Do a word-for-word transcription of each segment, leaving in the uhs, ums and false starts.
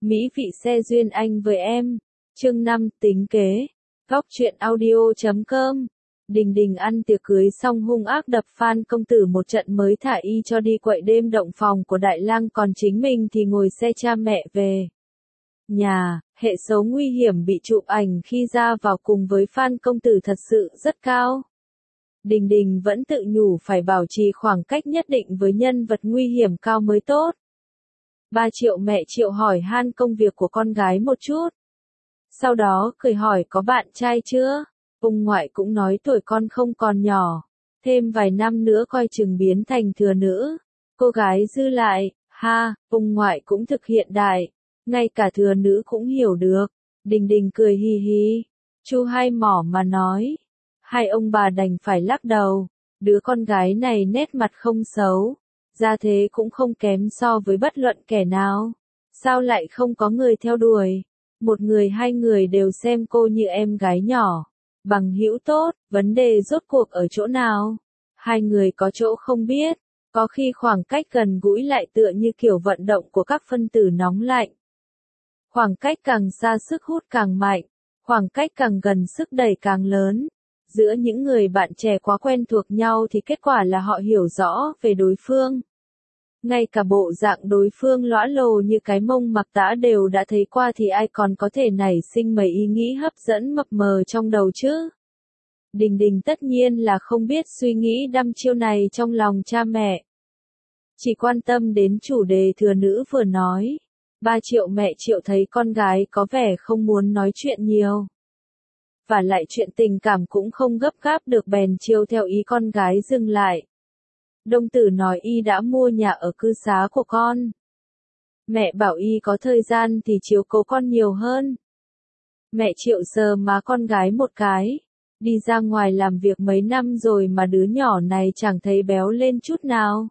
Mỹ vị xe duyên anh với em. Chương năm, tính kế. Góc truyện audio chấm com. Đình Đình ăn tiệc cưới xong hung ác đập Phan công tử một trận mới thả y cho đi quậy đêm động phòng của Đại Lang, còn chính mình thì ngồi xe cha mẹ về nhà. Hệ số nguy hiểm bị chụp ảnh khi ra vào cùng với Phan công tử thật sự rất cao. Đình Đình vẫn tự nhủ phải bảo trì khoảng cách nhất định với nhân vật nguy hiểm cao mới tốt. Ba Triệu mẹ Triệu hỏi han công việc của con gái một chút. Sau đó cười hỏi có bạn trai chưa? Ông ngoại cũng nói tuổi con không còn nhỏ. Thêm vài năm nữa coi chừng biến thành thừa nữ. Cô gái dư lại, ha, ông ngoại cũng thực hiện đại. Ngay cả thừa nữ cũng hiểu được. Đình Đình cười hi hi. Chu hai mỏ mà nói. Hai ông bà đành phải lắc đầu. Đứa con gái này nét mặt không xấu. Gia thế cũng không kém so với bất luận kẻ nào. Sao lại không có người theo đuổi? Một người hai người đều xem cô như em gái nhỏ. Bằng hữu tốt, vấn đề rốt cuộc ở chỗ nào? Hai người có chỗ không biết. Có khi khoảng cách gần gũi lại tựa như kiểu vận động của các phân tử nóng lạnh. Khoảng cách càng xa sức hút càng mạnh. Khoảng cách càng gần sức đẩy càng lớn. Giữa những người bạn trẻ quá quen thuộc nhau thì kết quả là họ hiểu rõ về đối phương. Ngay cả bộ dạng đối phương lõa lồ như cái mông mặc tã đều đã thấy qua thì ai còn có thể nảy sinh mấy ý nghĩ hấp dẫn mập mờ trong đầu chứ? Đình Đình tất nhiên là không biết suy nghĩ đăm chiêu này trong lòng cha mẹ. Chỉ quan tâm đến chủ đề thừa nữ vừa nói. Ba Triệu mẹ Triệu thấy con gái có vẻ không muốn nói chuyện nhiều. Và lại chuyện tình cảm cũng không gấp gáp được bèn chiêu theo ý con gái dừng lại. Đông tử nói y đã mua nhà ở cư xá của con. Mẹ bảo y có thời gian thì chiếu cố con nhiều hơn. Mẹ Triệu sờ má con gái một cái. Đi ra ngoài làm việc mấy năm rồi mà đứa nhỏ này chẳng thấy béo lên chút nào.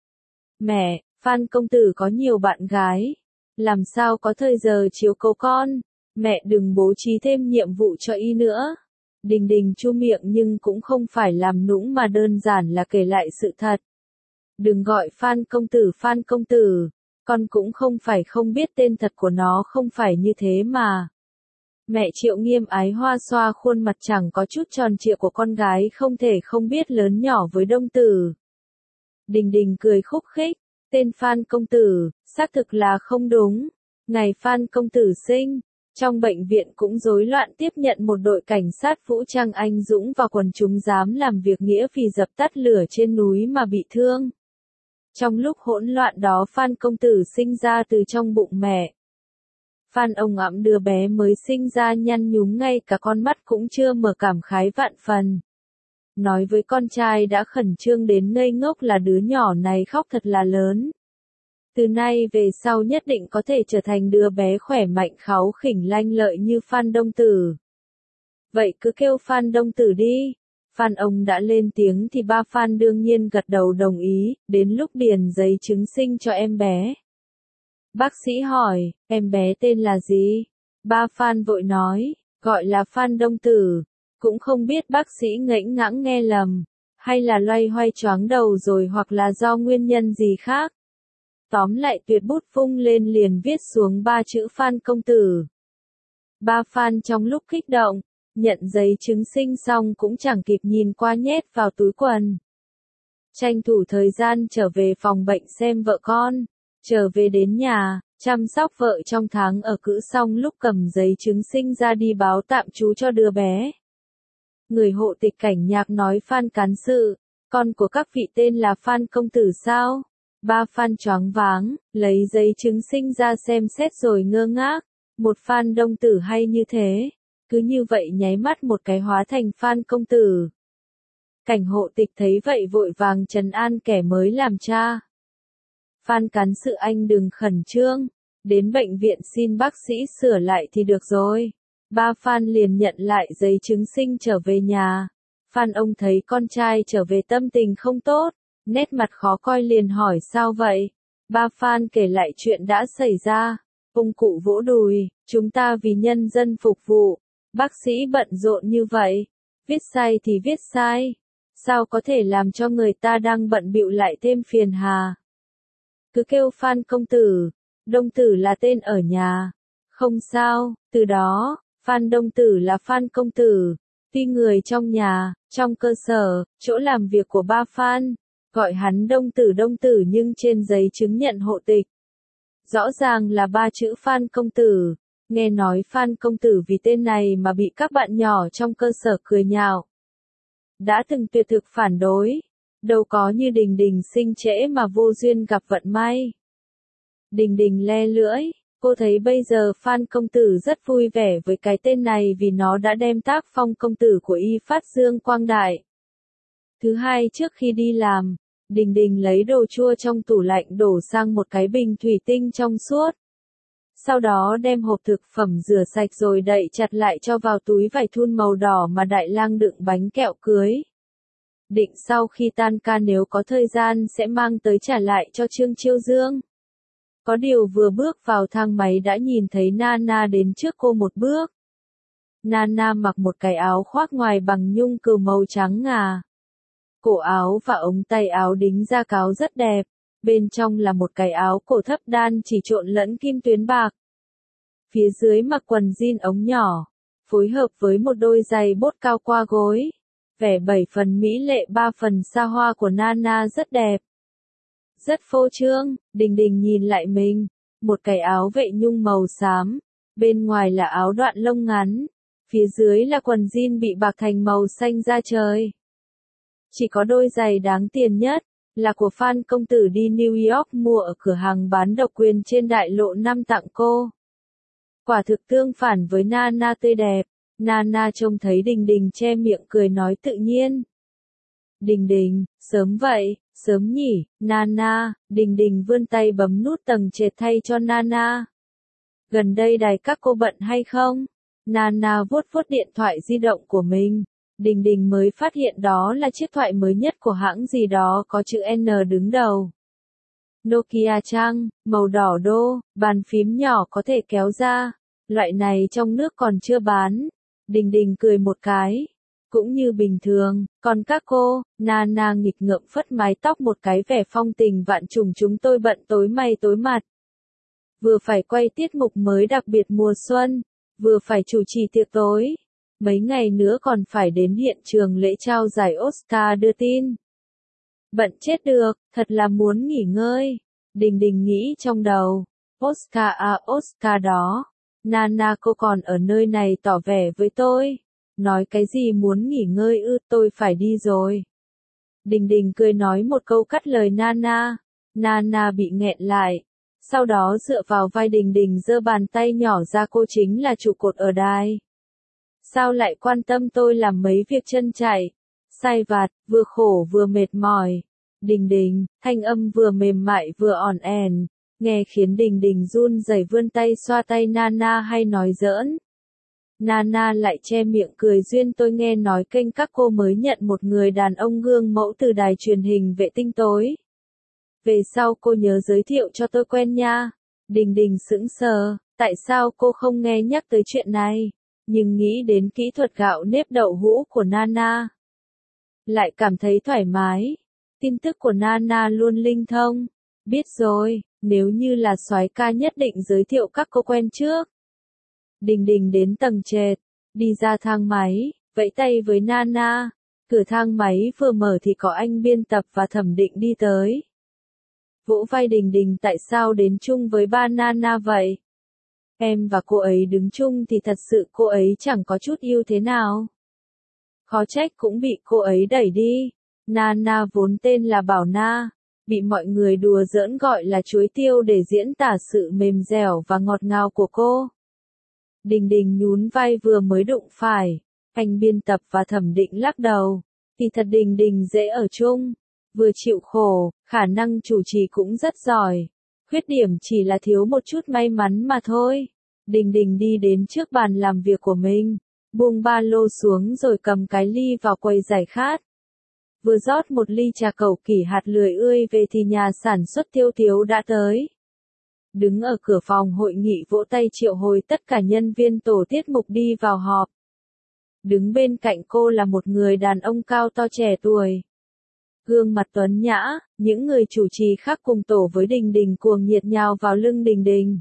Mẹ, Phan công tử có nhiều bạn gái. Làm sao có thời giờ chiếu cố con. Mẹ đừng bố trí thêm nhiệm vụ cho y nữa. Đình Đình chu miệng nhưng cũng không phải làm nũng mà đơn giản là kể lại sự thật. Đừng gọi Phan công tử Phan công tử. Con cũng không phải không biết tên thật của nó không phải như thế mà. Mẹ Triệu nghiêm ái hoa xoa khuôn mặt chẳng có chút tròn trịa của con gái không thể không biết lớn nhỏ với Đông tử. Đình Đình cười khúc khích. Tên Phan công tử, xác thực là không đúng. Ngày Phan công tử sinh. Trong bệnh viện cũng rối loạn tiếp nhận một đội cảnh sát vũ trang anh dũng và quần chúng dám làm việc nghĩa vì dập tắt lửa trên núi mà bị thương. Trong lúc hỗn loạn đó Phan công tử sinh ra từ trong bụng mẹ. Phan ông ẵm đứa bé mới sinh ra nhăn nhúm ngay cả con mắt cũng chưa mở cảm khái vạn phần. Nói với con trai đã khẩn trương đến ngây ngốc là đứa nhỏ này khóc thật là lớn. Từ nay về sau nhất định có thể trở thành đứa bé khỏe mạnh kháu khỉnh lanh lợi như Phan Đông Tử. Vậy cứ kêu Phan Đông Tử đi. Phan ông đã lên tiếng thì ba Phan đương nhiên gật đầu đồng ý, đến lúc điền giấy chứng sinh cho em bé. Bác sĩ hỏi, em bé tên là gì? Ba Phan vội nói, gọi là Phan Đông Tử. Cũng không biết bác sĩ ngẫnh ngãng nghe lầm, hay là loay hoay choáng đầu rồi hoặc là do nguyên nhân gì khác. Tóm lại tuyệt bút vung lên liền viết xuống ba chữ Phan công tử. Ba Phan trong lúc kích động, nhận giấy chứng sinh xong cũng chẳng kịp nhìn qua nhét vào túi quần. Tranh thủ thời gian trở về phòng bệnh xem vợ con, trở về đến nhà, chăm sóc vợ trong tháng ở cữ xong lúc cầm giấy chứng sinh ra đi báo tạm trú cho đứa bé. Người hộ tịch cảnh nhạc nói Phan cán sự, con của các vị tên là Phan công tử sao? Ba Phan choáng váng, lấy giấy chứng sinh ra xem xét rồi ngơ ngác. Một Phan Đông tử hay như thế. Cứ như vậy nháy mắt một cái hóa thành Phan công tử. Cảnh hộ tịch thấy vậy vội vàng trấn an kẻ mới làm cha. Phan cán sự anh đừng khẩn trương. Đến bệnh viện xin bác sĩ sửa lại thì được rồi. Ba Phan liền nhận lại giấy chứng sinh trở về nhà. Phan ông thấy con trai trở về tâm tình không tốt. Nét mặt khó coi liền hỏi sao vậy? Ba Phan kể lại chuyện đã xảy ra. Ông cụ vỗ đùi, chúng ta vì nhân dân phục vụ. Bác sĩ bận rộn như vậy. Viết sai thì viết sai. Sao có thể làm cho người ta đang bận bịu lại thêm phiền hà? Cứ kêu Phan công tử. Đông Tử là tên ở nhà. Không sao, từ đó, Phan Đông Tử là Phan công tử. Tuy người trong nhà, trong cơ sở, chỗ làm việc của ba Phan, gọi hắn Đông Tử Đông Tử nhưng trên giấy chứng nhận hộ tịch. Rõ ràng là ba chữ Phan công tử. Nghe nói Phan công tử vì tên này mà bị các bạn nhỏ trong cơ sở cười nhạo. Đã từng tuyệt thực phản đối. Đâu có như Đình Đình sinh trễ mà vô duyên gặp vận may. Đình Đình le lưỡi. Cô thấy bây giờ Phan công tử rất vui vẻ với cái tên này vì nó đã đem tác phong công tử của y phát dương quang đại. Thứ hai, trước khi đi làm, Đình Đình lấy đồ chua trong tủ lạnh đổ sang một cái bình thủy tinh trong suốt. Sau đó đem hộp thực phẩm rửa sạch rồi đậy chặt lại cho vào túi vải thun màu đỏ mà Đại Lang đựng bánh kẹo cưới. Định sau khi tan ca nếu có thời gian sẽ mang tới trả lại cho Trương Chiêu Dương. Có điều vừa bước vào thang máy đã nhìn thấy Nana đến trước cô một bước. Nana mặc một cái áo khoác ngoài bằng nhung cừu màu trắng ngà. Cổ áo và ống tay áo đính da cáo rất đẹp. Bên trong là một cái áo cổ thấp đan chỉ trộn lẫn kim tuyến bạc. Phía dưới mặc quần jean ống nhỏ, phối hợp với một đôi giày bốt cao qua gối. Vẻ bảy phần mỹ lệ ba phần xa hoa của Nana rất đẹp. Rất phô trương. Đình Đình nhìn lại mình. Một cái áo vệ nhung màu xám. Bên ngoài là áo đoạn lông ngắn. Phía dưới là quần jean bị bạc thành màu xanh da trời. Chỉ có đôi giày đáng tiền nhất, là của Phan công tử đi New York mua ở cửa hàng bán độc quyền trên đại lộ năm tặng cô. Quả thực tương phản với Nana tươi đẹp. Nana trông thấy Đình Đình che miệng cười nói tự nhiên. Đình Đình, sớm vậy, sớm nhỉ, Nana. Đình Đình vươn tay bấm nút tầng trệt thay cho Nana. Gần đây đài các cô bận hay không? Nana vuốt vuốt điện thoại di động của mình. Đình Đình mới phát hiện đó là chiếc thoại mới nhất của hãng gì đó có chữ N đứng đầu. Nokia Trăng, màu đỏ đô, bàn phím nhỏ có thể kéo ra. Loại này trong nước còn chưa bán. Đình Đình cười một cái. Cũng như bình thường, còn các cô, Nana nghịch ngợm phất mái tóc một cái vẻ phong tình vạn trùng chúng tôi bận tối mày tối mặt. Vừa phải quay tiết mục mới đặc biệt mùa xuân, vừa phải chủ trì tiệc tối. Mấy ngày nữa còn phải đến hiện trường lễ trao giải Oscar đưa tin. Bận chết được, thật là muốn nghỉ ngơi. Đình Đình nghĩ trong đầu. Oscar à Oscar đó. Nana cô còn ở nơi này tỏ vẻ với tôi. Nói cái gì muốn nghỉ ngơi ư, tôi phải đi rồi. Đình Đình cười nói một câu cắt lời Nana. Nana bị nghẹn lại. Sau đó dựa vào vai Đình Đình giơ bàn tay nhỏ ra, cô chính là trụ cột ở đài. Sao lại quan tâm tôi làm mấy việc chân chạy, sai vặt, vừa khổ vừa mệt mỏi. Đình Đình, thanh âm vừa mềm mại vừa ỏn ẻn, nghe khiến Đình Đình run rẩy vươn tay xoa tay Nana hay nói giỡn. Nana lại che miệng cười duyên, tôi nghe nói kênh các cô mới nhận một người đàn ông gương mẫu từ đài truyền hình vệ tinh tối. Về sau cô nhớ giới thiệu cho tôi quen nha. Đình Đình sững sờ, tại sao cô không nghe nhắc tới chuyện này? Nhưng nghĩ đến kỹ thuật gạo nếp đậu hũ của Nana, lại cảm thấy thoải mái. Tin tức của Nana luôn linh thông. Biết rồi, nếu như là soái ca nhất định giới thiệu các cô quen trước. Đình Đình đến tầng trệt, đi ra thang máy, vẫy tay với Nana. Cửa thang máy vừa mở thì có anh biên tập và Thẩm Định đi tới. Vỗ vai Đình Đình, tại sao đến chung với ba Nana vậy? Em và cô ấy đứng chung thì thật sự cô ấy chẳng có chút yêu thế nào. Khó trách cũng bị cô ấy đẩy đi. Nana vốn tên là Bảo Na, bị mọi người đùa giỡn gọi là chuối tiêu để diễn tả sự mềm dẻo và ngọt ngào của cô. Đình Đình nhún vai vừa mới đụng phải. Anh biên tập và Thẩm Định lắc đầu. Thì thật Đình Đình dễ ở chung. Vừa chịu khổ, khả năng chủ trì cũng rất giỏi. Khuyết điểm chỉ là thiếu một chút may mắn mà thôi. Đình Đình đi đến trước bàn làm việc của mình, buông ba lô xuống rồi cầm cái ly vào quầy giải khát. Vừa rót một ly trà cẩu kỷ hạt lười ươi về thì nhà sản xuất Tiêu Tiếu đã tới. Đứng ở cửa phòng hội nghị vỗ tay triệu hồi tất cả nhân viên tổ tiết mục đi vào họp. Đứng bên cạnh cô là một người đàn ông cao to trẻ tuổi. gương mặt tuấn nhã, những người chủ trì khác cùng tổ với Đình Đình cuồng nhiệt nhào vào lưng Đình Đình.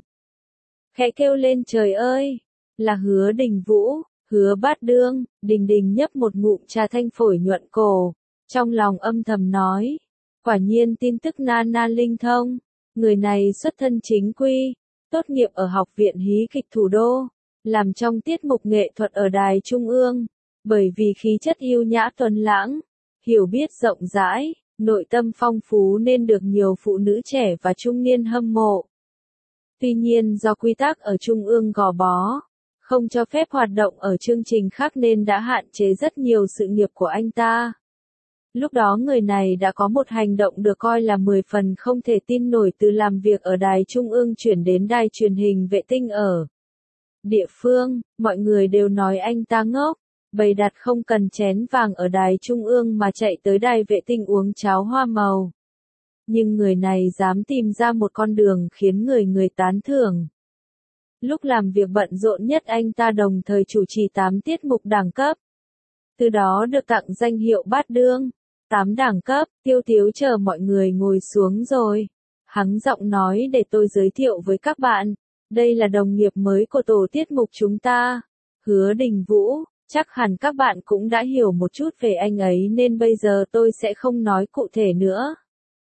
Khẽ kêu lên trời ơi, là Hứa Đình Vũ, Hứa Bát Đương. Đình Đình nhấp một ngụm trà thanh phổi nhuận cổ, trong lòng âm thầm nói, quả nhiên tin tức na na linh thông, người này xuất thân chính quy, tốt nghiệp ở Học viện Hí kịch Thủ đô, làm trong tiết mục nghệ thuật ở Đài Trung ương, bởi vì khí chất yêu nhã tuấn lãng, hiểu biết rộng rãi, nội tâm phong phú nên được nhiều phụ nữ trẻ và trung niên hâm mộ. Tuy nhiên do quy tắc ở Trung ương gò bó, không cho phép hoạt động ở chương trình khác nên đã hạn chế rất nhiều sự nghiệp của anh ta. Lúc đó người này đã có một hành động được coi là mười phần không thể tin nổi, từ làm việc ở Đài Trung ương chuyển đến đài truyền hình vệ tinh ở địa phương, mọi người đều nói anh ta ngốc, bày đặt không cần chén vàng ở Đài Trung ương mà chạy tới đài vệ tinh uống cháo hoa màu. Nhưng người này dám tìm ra một con đường khiến người người tán thưởng. Lúc làm việc bận rộn nhất anh ta đồng thời chủ trì tám tiết mục đẳng cấp. Từ đó được tặng danh hiệu Bát Đương. tám đẳng cấp, Tiêu Tiếu chờ mọi người ngồi xuống rồi. Hắng giọng nói để tôi giới thiệu với các bạn. Đây là đồng nghiệp mới của tổ tiết mục chúng ta. Hứa Đình Vũ, chắc hẳn các bạn cũng đã hiểu một chút về anh ấy nên bây giờ tôi sẽ không nói cụ thể nữa.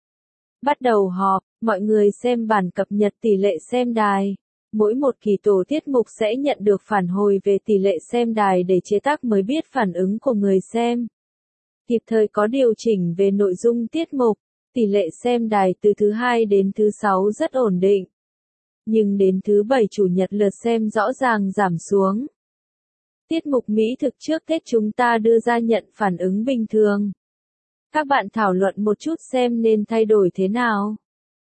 Bắt đầu họp, mọi người xem bản cập nhật tỷ lệ xem đài. Mỗi một kỳ tổ tiết mục sẽ nhận được phản hồi về tỷ lệ xem đài để chế tác mới biết phản ứng của người xem. Kịp thời có điều chỉnh về nội dung tiết mục, tỷ lệ xem đài từ thứ hai đến thứ sáu rất ổn định. Nhưng đến thứ bảy chủ nhật lượt xem rõ ràng giảm xuống. Tiết mục Mỹ thực trước Tết chúng ta đưa ra nhận phản ứng bình thường. Các bạn thảo luận một chút xem nên thay đổi thế nào.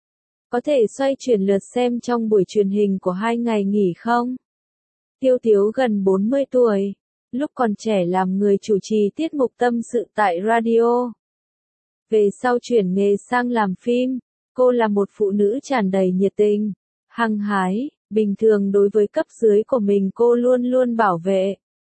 Có thể xoay chuyển lượt xem trong buổi truyền hình của hai ngày nghỉ không? Tiêu Tiếu gần bốn mươi tuổi, lúc còn trẻ làm người chủ trì tiết mục tâm sự tại radio. Về sau chuyển nghề sang làm phim, cô là một phụ nữ tràn đầy nhiệt tình, hăng hái, bình thường đối với cấp dưới của mình cô luôn luôn bảo vệ.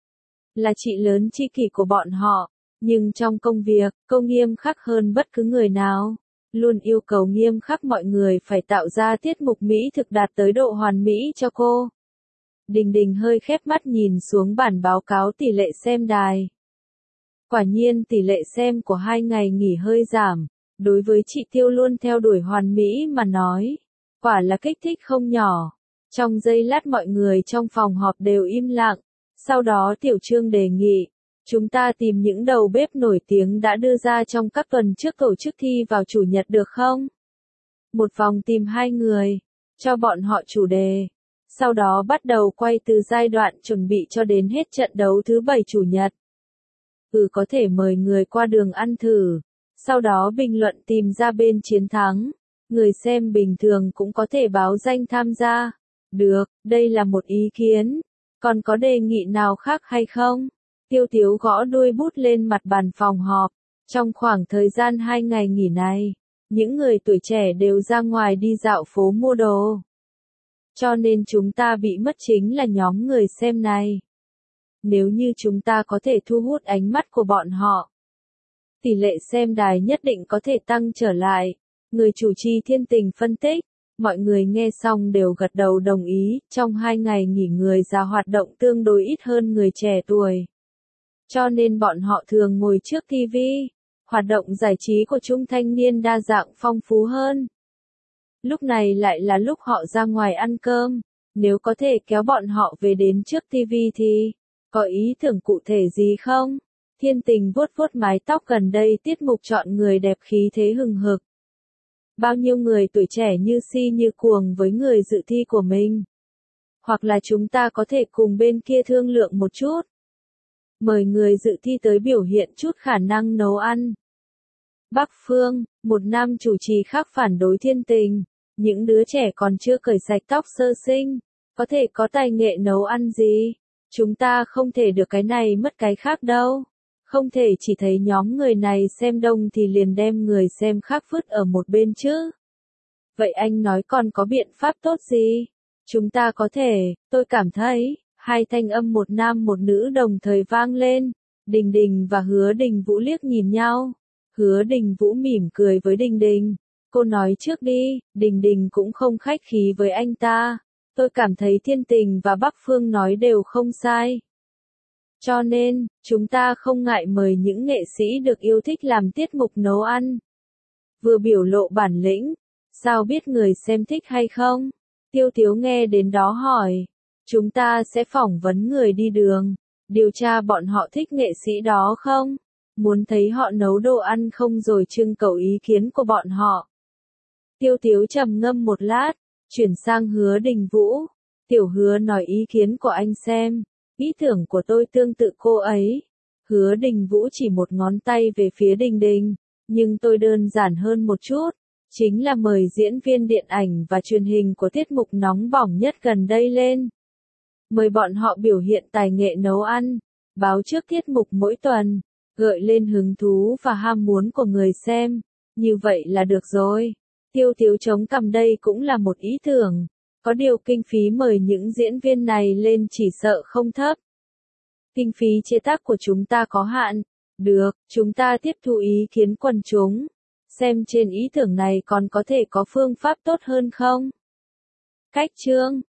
Là chị lớn tri kỷ của bọn họ, nhưng trong công việc, cô nghiêm khắc hơn bất cứ người nào. Luôn yêu cầu nghiêm khắc mọi người phải tạo ra tiết mục Mỹ thực đạt tới độ hoàn mỹ cho cô. Đình Đình hơi khép mắt nhìn xuống bản báo cáo tỷ lệ xem đài. Quả nhiên tỷ lệ xem của hai ngày nghỉ hơi giảm, đối với chị Tiêu luôn theo đuổi hoàn mỹ mà nói. Quả là kích thích không nhỏ. Trong giây lát mọi người trong phòng họp đều im lặng, sau đó Tiểu Trương đề nghị. Chúng ta tìm những đầu bếp nổi tiếng đã đưa ra trong các tuần trước tổ chức thi vào chủ nhật được không? Một vòng tìm hai người, cho bọn họ chủ đề. Sau đó bắt đầu quay từ giai đoạn chuẩn bị cho đến hết trận đấu thứ bảy chủ nhật. Ừ, có thể mời người qua đường ăn thử. Sau đó bình luận tìm ra bên chiến thắng. Người xem bình thường cũng có thể báo danh tham gia. Được, đây là một ý kiến. Còn có đề nghị nào khác hay không? Tiêu Tiếu gõ đuôi bút lên mặt bàn phòng họp. Trong khoảng thời gian hai ngày nghỉ này, những người tuổi trẻ đều ra ngoài đi dạo phố mua đồ. Cho nên chúng ta bị mất chính là nhóm người xem này. Nếu như chúng ta có thể thu hút ánh mắt của bọn họ, tỷ lệ xem đài nhất định có thể tăng trở lại. Người chủ trì Thiên Tình phân tích. Mọi người nghe xong đều gật đầu đồng ý. Trong hai ngày nghỉ người già hoạt động tương đối ít hơn người trẻ tuổi. Cho nên bọn họ thường ngồi trước ti vi. Hoạt động giải trí của trung thanh niên đa dạng phong phú hơn. Lúc này lại là lúc họ ra ngoài ăn cơm. Nếu có thể kéo bọn họ về đến trước ti vi thì có ý tưởng cụ thể gì không? Thiên Tình vuốt vuốt mái tóc, gần đây tiết mục chọn người đẹp khí thế hừng hực. Bao nhiêu người tuổi trẻ như si như cuồng với người dự thi của mình. Hoặc là chúng ta có thể cùng bên kia thương lượng một chút. Mời người dự thi tới biểu hiện chút khả năng nấu ăn. Bắc Phương, một nam chủ trì khác phản đối Thiên Tình. Những đứa trẻ còn chưa cởi sạch tóc sơ sinh, có thể có tài nghệ nấu ăn gì? Chúng ta không thể được cái này mất cái khác đâu. Không thể chỉ thấy nhóm người này xem đông thì liền đem người xem khác vứt ở một bên chứ. Vậy anh nói còn có biện pháp tốt gì? Chúng ta có thể, tôi cảm thấy, hai thanh âm một nam một nữ đồng thời vang lên. Đình Đình và Hứa Đình Vũ liếc nhìn nhau. Hứa Đình Vũ mỉm cười với Đình Đình. Cô nói trước đi, Đình Đình cũng không khách khí với anh ta. Tôi cảm thấy Thiên Tình và Bắc Phương nói đều không sai. Cho nên, chúng ta không ngại mời những nghệ sĩ được yêu thích làm tiết mục nấu ăn. Vừa biểu lộ bản lĩnh, sao biết người xem thích hay không? Tiêu Tiếu nghe đến đó hỏi. Chúng ta sẽ phỏng vấn người đi đường, điều tra bọn họ thích nghệ sĩ đó không? Muốn thấy họ nấu đồ ăn không rồi trưng cầu ý kiến của bọn họ. Tiêu Tiếu trầm ngâm một lát, chuyển sang Hứa Đình Vũ. Tiểu Hứa nói ý kiến của anh xem. Ý tưởng của tôi tương tự cô ấy. Hứa Đình Vũ chỉ một ngón tay về phía Đình Đình, nhưng tôi đơn giản hơn một chút, chính là mời diễn viên điện ảnh và truyền hình của tiết mục nóng bỏng nhất gần đây lên. Mời bọn họ biểu hiện tài nghệ nấu ăn, báo trước tiết mục mỗi tuần, gợi lên hứng thú và ham muốn của người xem. Như vậy là được rồi. Tiêu Tiếu chống cằm, đây cũng là một ý tưởng. Có điều kinh phí mời những diễn viên này lên chỉ sợ không thấp. Kinh phí chế tác của chúng ta có hạn. Được, chúng ta tiếp thu ý kiến quần chúng. Xem trên ý tưởng này còn có thể có phương pháp tốt hơn không? Cách chương